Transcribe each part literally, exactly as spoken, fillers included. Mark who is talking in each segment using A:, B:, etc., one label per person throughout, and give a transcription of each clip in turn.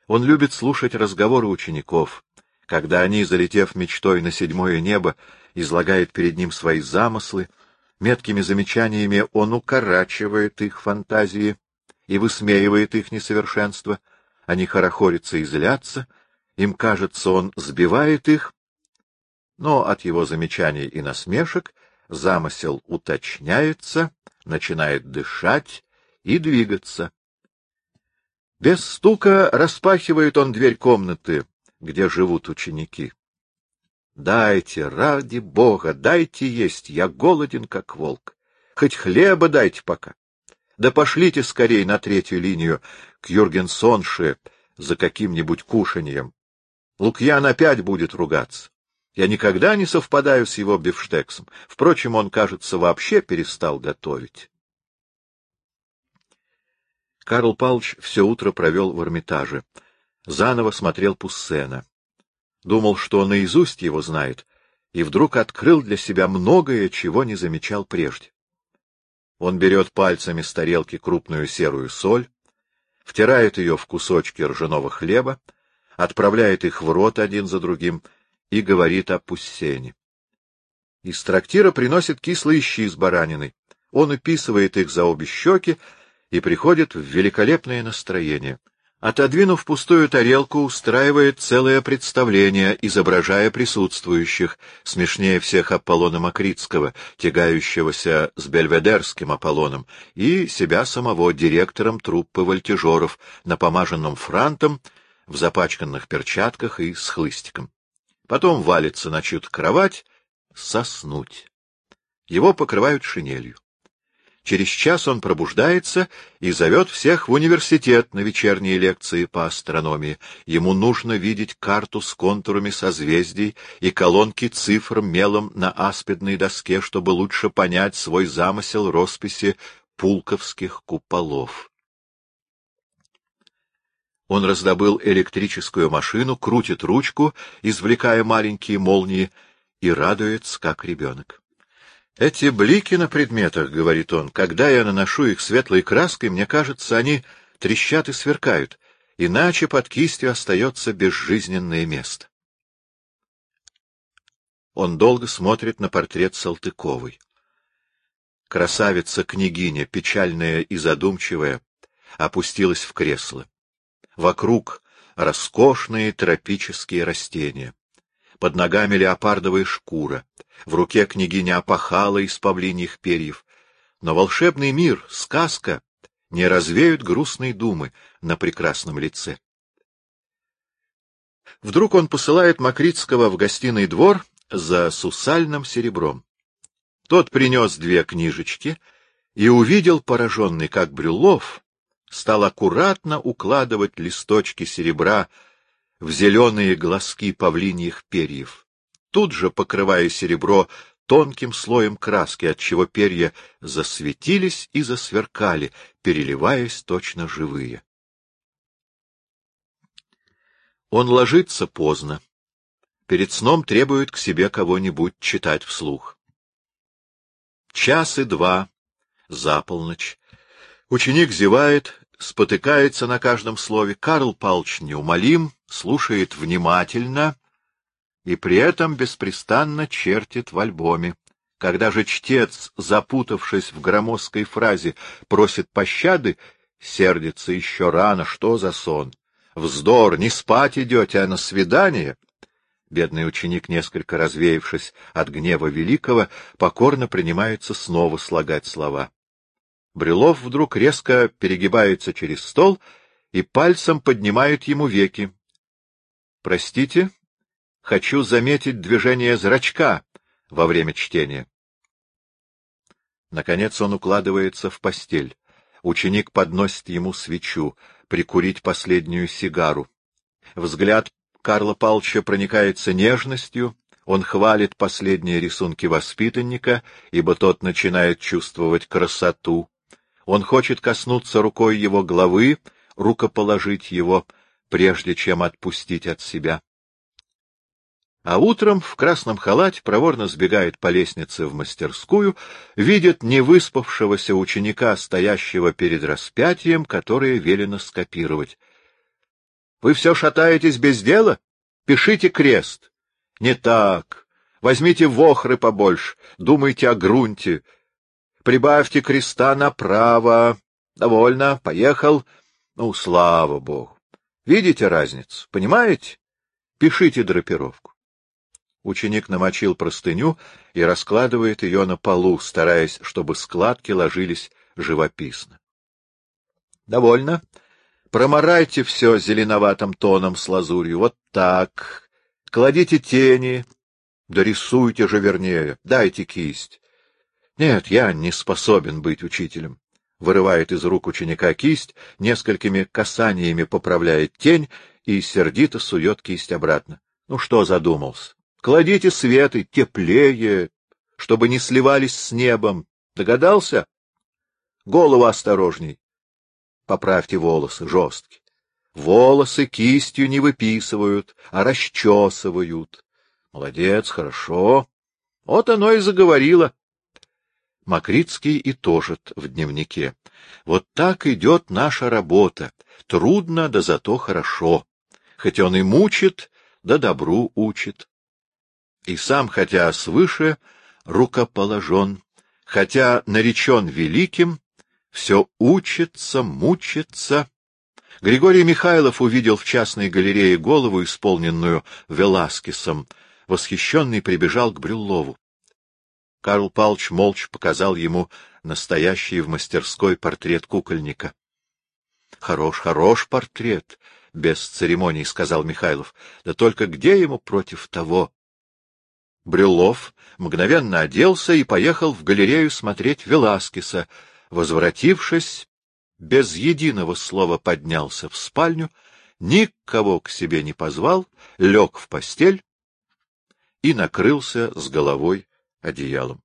A: Он любит слушать разговоры учеников, когда они, залетев мечтой на седьмое небо, излагают перед ним свои замыслы. Меткими замечаниями он укорачивает их фантазии и высмеивает их несовершенство. Они хорохорятся и злятся, им кажется, он сбивает их, но от его замечаний и насмешек замысел уточняется, начинает дышать и двигаться. Без стука распахивает он дверь комнаты, где живут ученики. Дайте, ради Бога, дайте есть, я голоден, как волк. Хоть хлеба дайте пока. Да пошлите скорей на третью линию к Юргенсонше за каким-нибудь кушаньем. Лукьян опять будет ругаться. Я никогда не совпадаю с его бифштексом. Впрочем, он, кажется, вообще перестал готовить. Карл Павлович все утро провел в Эрмитаже. Заново смотрел Пуссена. Думал, что он наизусть его знает, и вдруг открыл для себя многое, чего не замечал прежде. Он берет пальцами с тарелки крупную серую соль, втирает ее в кусочки ржаного хлеба, отправляет их в рот один за другим и говорит о Пуссене. Из трактира приносит кислые щи с бараниной. Он уписывает их за обе щеки и приходит в великолепное настроение. Отодвинув пустую тарелку, устраивает целое представление, изображая присутствующих, смешнее всех Аполлона Макритского, тягающегося с бельведерским Аполлоном, и себя самого директором труппы вольтежеров, напомаженным франтом, в запачканных перчатках и с хлыстиком. Потом валится на чью-то кровать соснуть. Его покрывают шинелью. Через час он пробуждается и зовет всех в университет на вечерние лекции по астрономии. Ему нужно видеть карту с контурами созвездий и колонки цифр мелом на аспидной доске, чтобы лучше понять свой замысел росписи пулковских куполов. Он раздобыл электрическую машину, крутит ручку, извлекая маленькие молнии, и радуется, как ребенок. «Эти блики на предметах, — говорит он, — когда я наношу их светлой краской, мне кажется, они трещат и сверкают, иначе под кистью остается безжизненное место». Он долго смотрит на портрет Салтыковой. Красавица-княгиня, печальная и задумчивая, опустилась в кресло. Вокруг роскошные тропические растения. Под ногами леопардовая шкура, в руке княгиня опахала из павлиньих перьев. Но волшебный мир, сказка, не развеют грустной думы на прекрасном лице. Вдруг он посылает Макритского в гостиный двор за сусальным серебром. Тот принес две книжечки и увидел, пораженный, как Брюллов стал аккуратно укладывать листочки серебра в зеленые глазки павлиньих перьев, тут же покрывая серебро тонким слоем краски, отчего перья засветились и засверкали, переливаясь точно живые. Он ложится поздно. Перед сном требует к себе кого-нибудь читать вслух. Час и два, за полночь. Ученик зевает, спотыкается на каждом слове. Карл Павлович неумолим, слушает внимательно и при этом беспрестанно чертит в альбоме. Когда же чтец, запутавшись в громоздкой фразе, просит пощады, сердится: еще рано, что за сон? Вздор, не спать идете, а на свидание. Бедный ученик, несколько развеявшись от гнева великого, покорно принимается снова слагать слова. Брюллов вдруг резко перегибается через стол и пальцем поднимает ему веки. — Простите, хочу заметить движение зрачка во время чтения. Наконец он укладывается в постель. Ученик подносит ему свечу, прикурить последнюю сигару. Взгляд Карла Павловича проникается нежностью, он хвалит последние рисунки воспитанника, ибо тот начинает чувствовать красоту. Он хочет коснуться рукой его головы, рукоположить его, прежде чем отпустить от себя. А утром в красном халате проворно сбегает по лестнице в мастерскую, видит невыспавшегося ученика, стоящего перед распятием, которое велено скопировать. Вы все шатаетесь без дела? Пишите крест. Не так. Возьмите вохры побольше, думайте о грунте. Прибавьте креста направо. Довольно, поехал. Ну, слава богу. Видите разницу, понимаете? Пишите драпировку. Ученик намочил простыню и раскладывает ее на полу, стараясь, чтобы складки ложились живописно. Довольно. Промарайте все зеленоватым тоном с лазурью. Вот так. Кладите тени. Да рисуйте же вернее. Дайте кисть. Нет, я не способен быть учителем. Вырывает из рук ученика кисть, несколькими касаниями поправляет тень и сердито сует кисть обратно. Ну что задумался? Кладите светы теплее, чтобы не сливались с небом. Догадался? Голову осторожней. Поправьте волосы, жесткие. Волосы кистью не выписывают, а расчесывают. Молодец, хорошо. Вот оно и заговорило. Макритский итожит в дневнике. Вот так идет наша работа. Трудно, да зато хорошо. Хоть он и мучит, да добру учит. И сам, хотя свыше рукоположен, хотя наречен великим, все учится, мучится. Григорий Михайлов увидел в частной галерее голову, исполненную Веласкесом. Восхищенный прибежал к Брюллову. Карл Павлович молча показал ему настоящий в мастерской портрет кукольника. — Хорош, хорош портрет, — без церемоний сказал Михайлов. — Да только где ему против того? Брюллов мгновенно оделся и поехал в галерею смотреть Веласкеса. Возвратившись, без единого слова поднялся в спальню, никого к себе не позвал, лег в постель и накрылся с головой одеялом.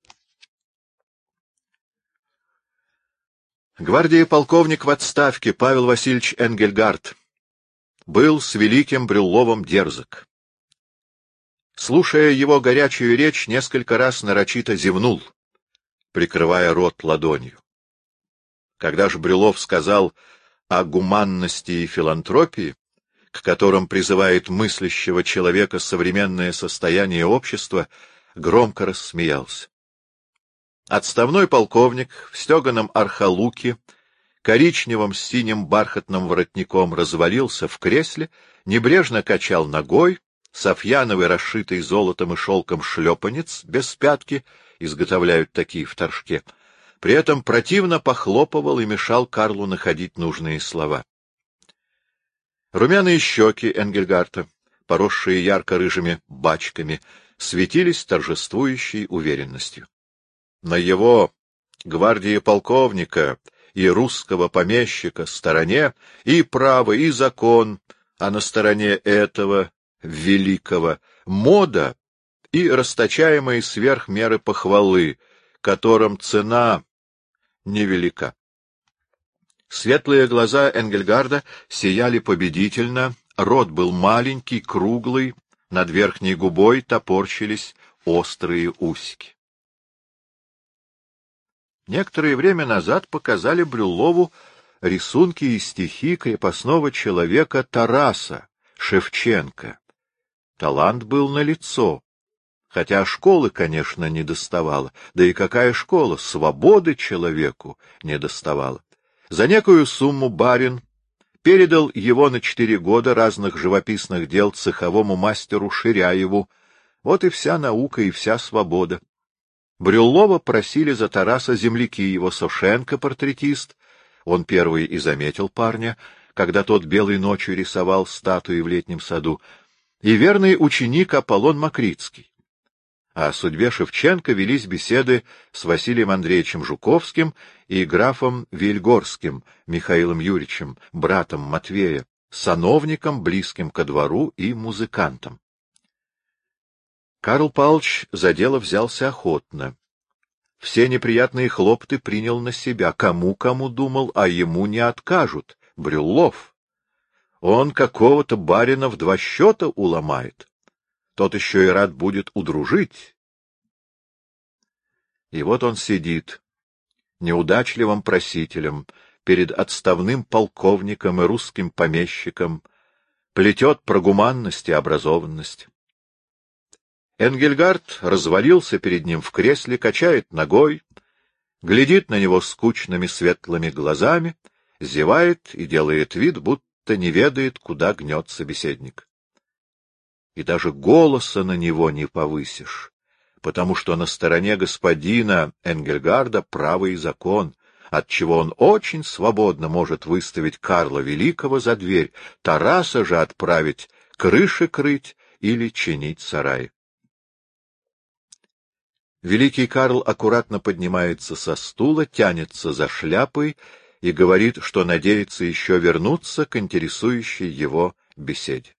A: Гвардии-полковник в отставке Павел Васильевич Энгельгард был с великим Брюлловым дерзок. Слушая его горячую речь, несколько раз нарочито зевнул, прикрывая рот ладонью. Когда же Брюллов сказал о гуманности и филантропии, к которым призывает мыслящего человека современное состояние общества, громко рассмеялся. Отставной полковник в стеганом архалуке, коричневым с синим бархатным воротником развалился в кресле, небрежно качал ногой, софьяновый, расшитый золотом и шелком шлепанец без пятки, изготовляют такие в Торжке, при этом противно похлопывал и мешал Карлу находить нужные слова. Румяные щеки Энгельгарта, поросшие ярко-рыжими бачками, светились торжествующей уверенностью. На его, гвардии полковника и русского помещика, стороне и право, и закон, а на стороне этого великого мода и расточаемые сверх меры похвалы, которым цена невелика. Светлые глаза Энгельгарда сияли победительно, рот был маленький, круглый, над верхней губой топорщились острые усики. Некоторое время назад показали Брюллову рисунки и стихи крепостного человека Тараса Шевченко. Талант был налицо, хотя школы, конечно, не доставало. Да и какая школа? Свободы человеку не доставало. За некую сумму барин передал его на четыре года разных живописных дел цеховому мастеру Ширяеву. Вот и вся наука, и вся свобода. Брюллова просили за Тараса земляки его, Сошенко, портретист. Он первый и заметил парня, когда тот белой ночью рисовал статуи в летнем саду, и верный ученик Аполлон Макритский. О судьбе Шевченко велись беседы с Василием Андреевичем Жуковским и графом Вильгорским Михаилом Юрьевичем, братом Матвея, сановником, близким ко двору и музыкантом. Карл Павлович за дело взялся охотно. Все неприятные хлопоты принял на себя. Кому-кому думал, а ему не откажут. Брюллов. Он какого-то барина в два счета уломает. Тот еще и рад будет удружить. И вот он сидит, неудачливым просителем, перед отставным полковником и русским помещиком, плетет про гуманность и образованность. Энгельгард развалился перед ним в кресле, качает ногой, глядит на него скучными светлыми глазами, зевает и делает вид, будто не ведает, куда гнет собеседник. И даже голоса на него не повысишь, потому что на стороне господина Энгельгарда право и закон, отчего он очень свободно может выставить Карла Великого за дверь, Тараса же отправить крыши крыть или чинить сарай. Великий Карл аккуратно поднимается со стула, тянется за шляпой и говорит, что надеется еще вернуться к интересующей его беседе.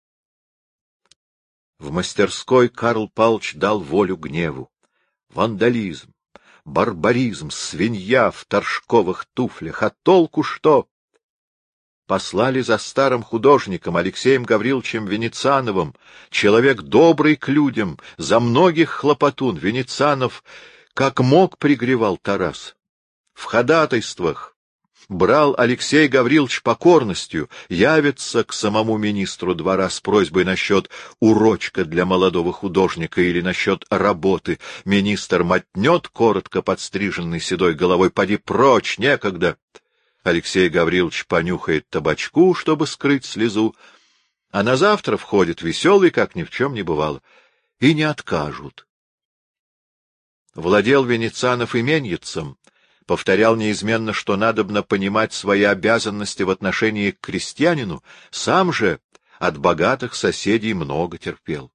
A: В мастерской Карл Павлович дал волю гневу. Вандализм, барбаризм, свинья в торжковых туфлях, а толку что? Послали за старым художником Алексеем Гавриловичем Венециановым, человек добрый к людям, за многих хлопотун. Венецианов как мог пригревал Тарас. В ходатайствах брал Алексей Гаврилович покорностью, явится к самому министру двора с просьбой насчет урочка для молодого художника или насчет работы. Министр мотнет коротко подстриженной седой головой: поди прочь, некогда. Алексей Гаврилович понюхает табачку, чтобы скрыть слезу, а на завтра входит веселый, как ни в чем не бывало, и не откажут. Владел Венецианов именьицем, повторял неизменно, что надобно понимать свои обязанности в отношении к крестьянину, сам же от богатых соседей много терпел.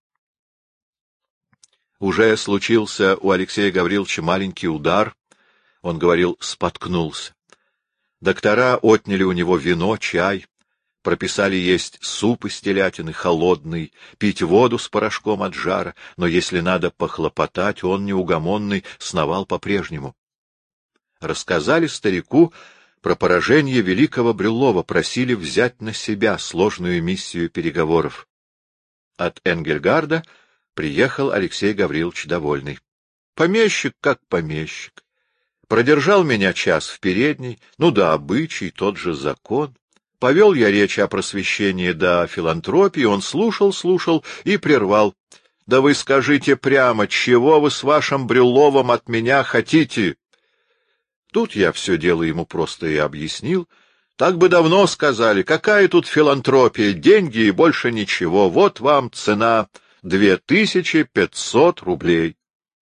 A: Уже случился у Алексея Гавриловича маленький удар, он говорил, споткнулся. Доктора отняли у него вино, чай, прописали есть суп из телятины, холодный, пить воду с порошком от жара, но если надо похлопотать, он, неугомонный, сновал по-прежнему. Рассказали старику про поражение великого Брюллова, просили взять на себя сложную миссию переговоров. От Энгельгарда приехал Алексей Гаврилович довольный. Помещик как помещик. Продержал меня час в передней, ну да, обычай, тот же закон. Повел я речь о просвещении да филантропии, он слушал, слушал и прервал. Да вы скажите прямо, чего вы с вашим Брюлловым от меня хотите? Тут я все дело ему просто и объяснил. Так бы давно сказали, какая тут филантропия, деньги и больше ничего, вот вам цена две тысячи пятьсот рублей.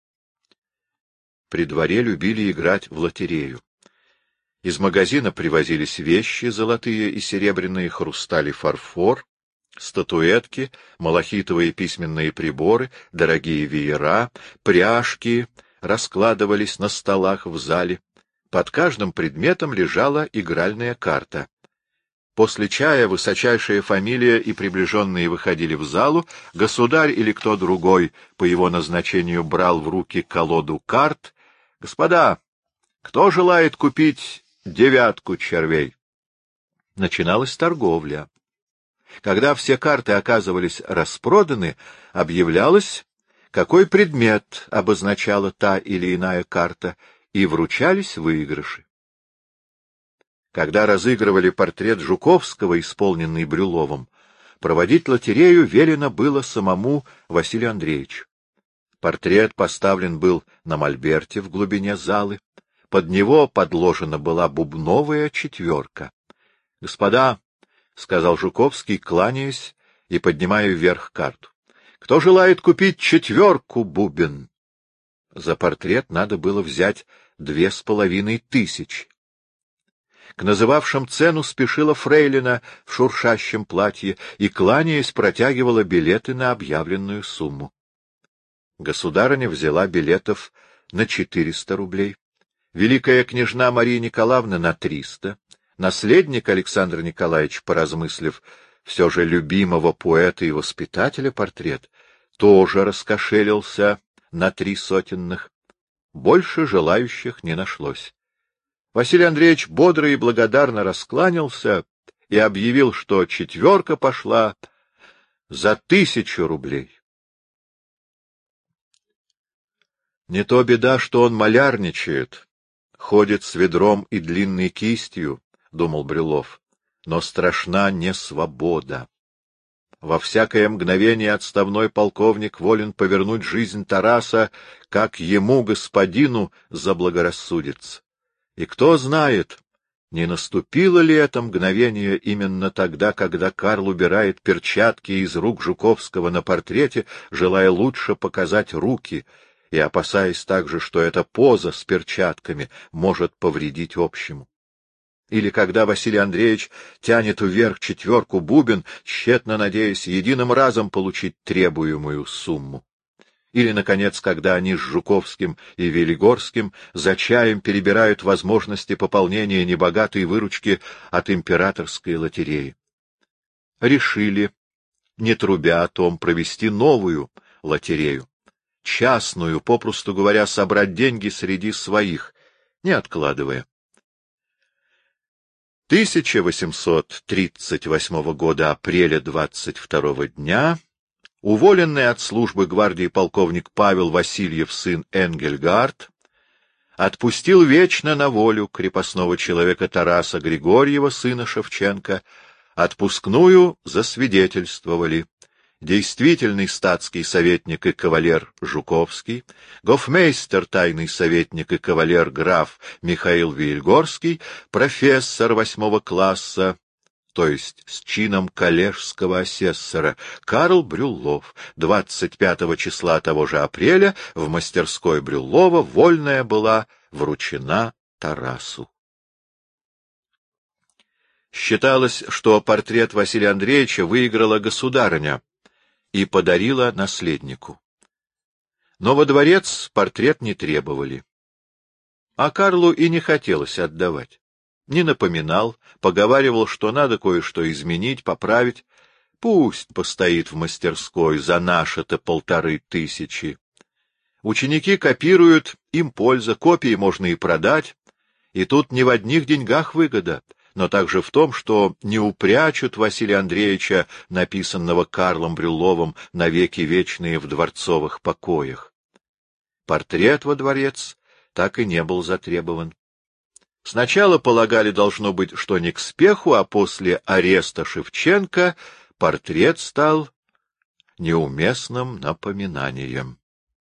A: При дворе любили играть в лотерею. Из магазина привозились вещи, золотые и серебряные, хрусталь и фарфор, статуэтки, малахитовые письменные приборы, дорогие веера, пряжки раскладывались на столах в зале. Под каждым предметом лежала игральная карта. После чая высочайшая фамилия и приближенные выходили в залу, государь или кто другой по его назначению брал в руки колоду карт. «Господа, кто желает купить девятку червей?» Начиналась торговля. Когда все карты оказывались распроданы, объявлялось, какой предмет обозначала та или иная карта, и вручались выигрыши. Когда разыгрывали портрет Жуковского, исполненный Брюлловым, проводить лотерею велено было самому Василию Андреевичу. Портрет поставлен был на мольберте в глубине залы. Под него подложена была бубновая четверка. — Господа, — сказал Жуковский, кланяясь и поднимая вверх карту, — кто желает купить четверку бубен? За портрет надо было взять две с половиной тысячи. К называвшим цену спешила фрейлина в шуршащем платье и, кланяясь, протягивала билеты на объявленную сумму. Государыня взяла билетов на четыреста рублей, великая княжна Мария Николаевна на триста, наследник Александр Николаевич, поразмыслив, все же любимого поэта и воспитателя портрет, тоже раскошелился на три сотенных. Больше желающих не нашлось. Василий Андреевич бодро и благодарно раскланялся и объявил, что четверка пошла за тысячу рублей. Не то беда, что он малярничает, ходит с ведром и длинной кистью, — думал Брюллов, — но страшна не свобода. Во всякое мгновение отставной полковник волен повернуть жизнь Тараса, как ему, господину, заблагорассудится. И кто знает, не наступило ли это мгновение именно тогда, когда Карл убирает перчатки из рук Жуковского на портрете, желая лучше показать руки, и опасаясь также, что эта поза с перчатками может повредить общему. Или когда Василий Андреевич тянет вверх четверку бубен, тщетно надеясь единым разом получить требуемую сумму. Или, наконец, когда они с Жуковским и Велигорским за чаем перебирают возможности пополнения небогатой выручки от императорской лотереи. Решили, не трубя о том, провести новую лотерею, частную, попросту говоря, собрать деньги среди своих, не откладывая. тысяча восемьсот тридцать восьмого года, апреля двадцать второго дня, уволенный от службы гвардии полковник Павел Васильев, сын Энгельгард, отпустил вечно на волю крепостного человека Тараса Григорьева, сына Шевченко. Отпускную засвидетельствовали действительный статский советник и кавалер Жуковский, гофмейстер, тайный советник и кавалер граф Михаил Вильгорский, профессор восьмого класса, то есть с чином коллежского асессора, Карл Брюллов. двадцать пятого числа того же апреля в мастерской Брюллова вольная была вручена Тарасу. Считалось, что портрет Василия Андреевича выиграла государыня и подарила наследнику. Но во дворец портрет не требовали. А Карлу и не хотелось отдавать. Не напоминал, поговаривал, что надо кое-что изменить, поправить. Пусть постоит в мастерской за наши-то полторы тысячи. Ученики копируют, им польза, копии можно и продать. И тут не в одних деньгах выгода, но также в том, что не упрячут Василия Андреевича, написанного Карлом Брюлловым, навеки вечные в дворцовых покоях. Портрет во дворец так и не был затребован. Сначала полагали, должно быть, что не к спеху, а после ареста Шевченко портрет стал неуместным напоминанием.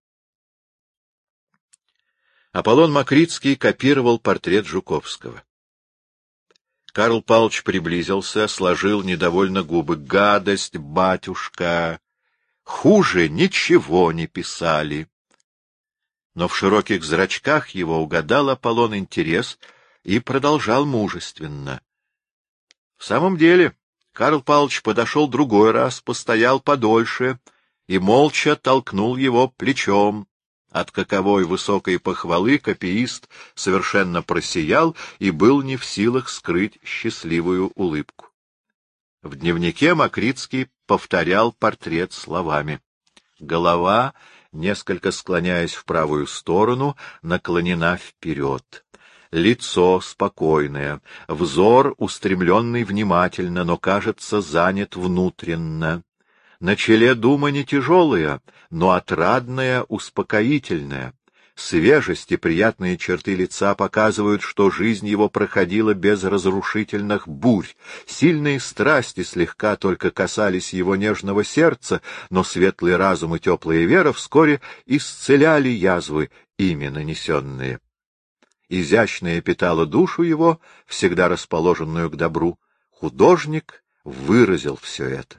A: Аполлон Макритский копировал портрет Жуковского. Карл Павлович приблизился, сложил недовольно губы. «Гадость, батюшка! Хуже ничего не писали!» Но в широких зрачках его угадал Аполлон интерес и продолжал мужественно. В самом деле, Карл Павлович подошел другой раз, постоял подольше и молча толкнул его плечом. От каковой высокой похвалы копиист совершенно просиял и был не в силах скрыть счастливую улыбку. В дневнике Макритский повторял портрет словами. Голова, несколько склоняясь в правую сторону, наклонена вперед. Лицо спокойное, взор устремленный внимательно, но, кажется, занят внутренно. На челе дума не тяжелая, но отрадная, успокоительная. Свежесть и приятные черты лица показывают, что жизнь его проходила без разрушительных бурь. Сильные страсти слегка только касались его нежного сердца, но светлый разум и теплая вера вскоре исцеляли язвы, ими нанесенные. Изящная питала душу его, всегда расположенную к добру. Художник выразил все это.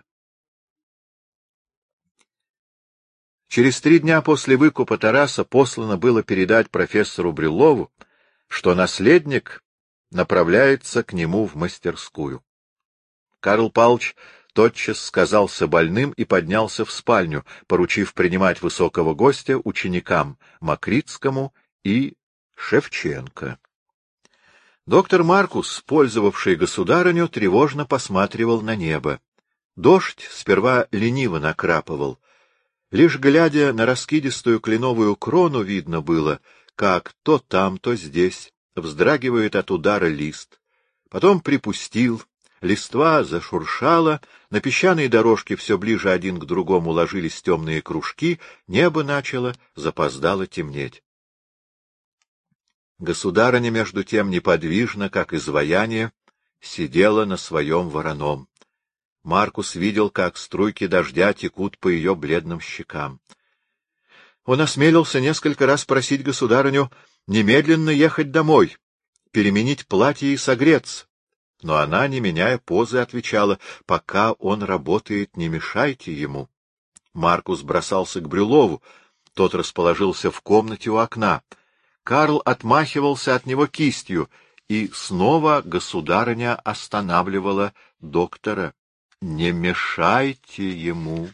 A: Через три дня после выкупа Тараса послано было передать профессору Брюллову, что наследник направляется к нему в мастерскую. Карл Павлович тотчас сказался больным и поднялся в спальню, поручив принимать высокого гостя ученикам Макритскому и Шевченко. Доктор Маркус, пользовавший государыню, тревожно посматривал на небо. Дождь сперва лениво накрапывал. Лишь глядя на раскидистую кленовую крону, видно было, как то там, то здесь вздрагивает от удара лист. Потом припустил, листва зашуршала, на песчаной дорожке все ближе один к другому ложились темные кружки, небо начало запоздало темнеть. Государыня, между тем, неподвижно, как изваяние, сидела на своем вороном. Маркус видел, как струйки дождя текут по ее бледным щекам. Он осмелился несколько раз просить государыню немедленно ехать домой, переменить платье и согреться. Но она, не меняя позы, отвечала: «Пока он работает, не мешайте ему». Маркус бросался к Брюлову. Тот расположился в комнате у окна. Карл отмахивался от него кистью, и снова государыня останавливала доктора: «Не мешайте ему».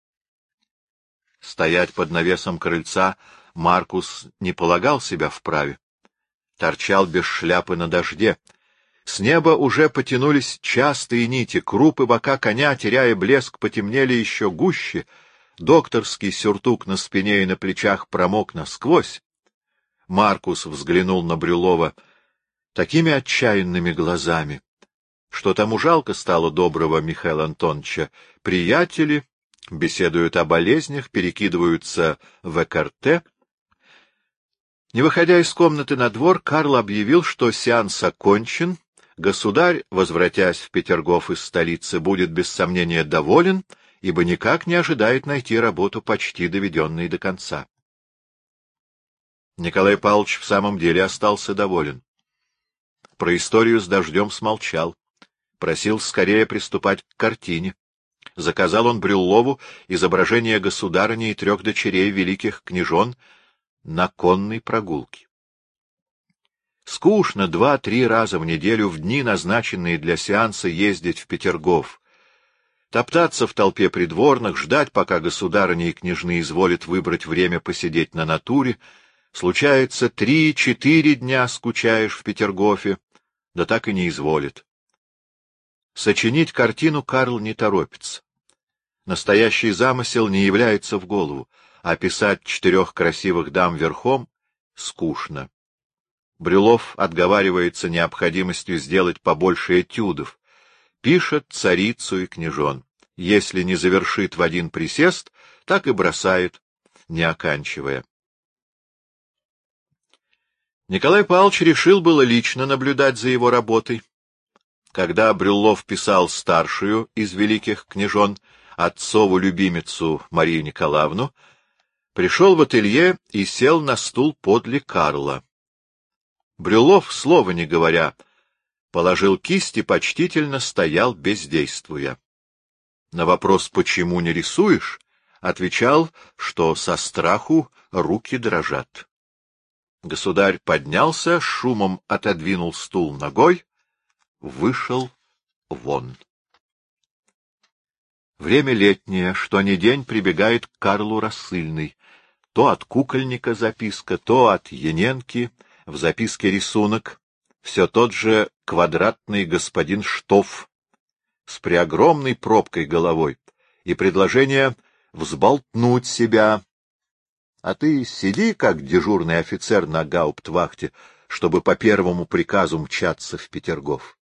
A: Стоять под навесом крыльца Маркус не полагал себя вправе. Торчал без шляпы на дожде. С неба уже потянулись частые нити, крупы бока коня, теряя блеск, потемнели еще гуще. Докторский сюртук на спине и на плечах промок насквозь. Маркус взглянул на Брюлова такими отчаянными глазами, что тому жалко стало доброго Михаила Антоновича. Приятели беседуют о болезнях, перекидываются в экарте. Не выходя из комнаты на двор, Карл объявил, что сеанс окончен. Государь, возвратясь в Петергоф из столицы, будет без сомнения доволен, ибо никак не ожидает найти работу, почти доведенной до конца. Николай Павлович в самом деле остался доволен. Про историю с дождем смолчал, просил скорее приступать к картине. Заказал он Брюллову изображение государыни и трех дочерей великих княжон на конной прогулке. Скучно два-три раза в неделю в дни, назначенные для сеанса, ездить в Петергоф, топтаться в толпе придворных, ждать, пока государыня и княжны изволят выбрать время посидеть на натуре. Случается, три-четыре дня скучаешь в Петергофе, да так и не изволит. Сочинить картину Карл не торопится. Настоящий замысел не является в голову, а писать четырех красивых дам верхом скучно. Брюлов отговаривается необходимостью сделать побольше этюдов. Пишет царицу и княжон. Если не завершит в один присест, так и бросает, не оканчивая. Николай Павлович решил было лично наблюдать за его работой. Когда Брюллов писал старшую из великих княжон, отцову любимицу Марию Николаевну, пришел в ателье и сел на стул подле Карла. Брюллов, слова не говоря, положил кисть и почтительно стоял, бездействуя. На вопрос «почему не рисуешь?» отвечал, что со страху руки дрожат. Государь поднялся, шумом отодвинул стул ногой, вышел вон. Время летнее, что ни день прибегает к Карлу рассыльный. То от кукольника записка, то от Яненки, в записке рисунок, все тот же квадратный господин Штоф с преогромной пробкой головой и предложение взболтнуть себя. А ты сиди, как дежурный офицер на гауптвахте, чтобы по первому приказу мчаться в Петергоф.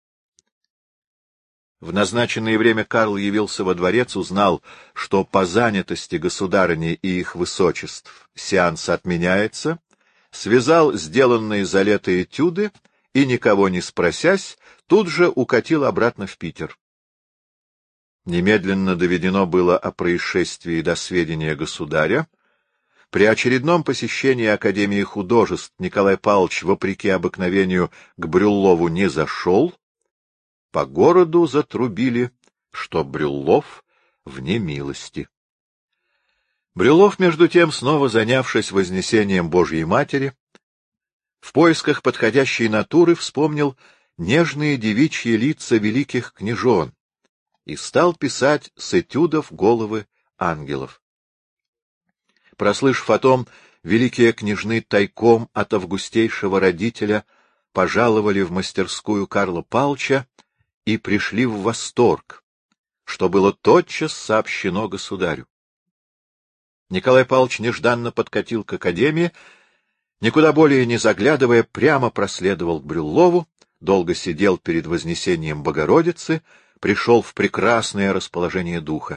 A: В назначенное время Карл явился во дворец, узнал, что по занятости государыни и их высочеств сеанс отменяется, связал сделанные за лето этюды и, никого не спросясь, тут же укатил обратно в Питер. Немедленно доведено было о происшествии до сведения государя. При очередном посещении Академии художеств Николай Павлович, вопреки обыкновению, к Брюллову не зашел. По городу затрубили, что Брюллов вне милости. Брюллов, между тем, снова занявшись вознесением Божьей Матери, в поисках подходящей натуры вспомнил нежные девичьи лица великих княжон и стал писать с этюдов головы ангелов. Прослышав о том, великие княжны тайком от августейшего родителя пожаловали в мастерскую Карла Павловича и пришли в восторг, что было тотчас сообщено государю. Николай Павлович нежданно подкатил к академии, никуда более не заглядывая, прямо проследовал к Брюллову, долго сидел перед вознесением Богородицы, пришел в прекрасное расположение духа.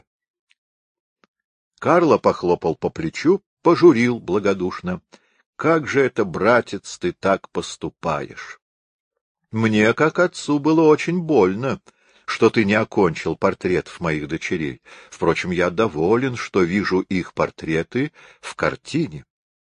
A: Карла похлопал по плечу, пожурил благодушно: — Как же это, братец, ты так поступаешь? Мне, как отцу, было очень больно, что ты не окончил портретов моих дочерей. Впрочем, я доволен, что вижу их портреты в картине.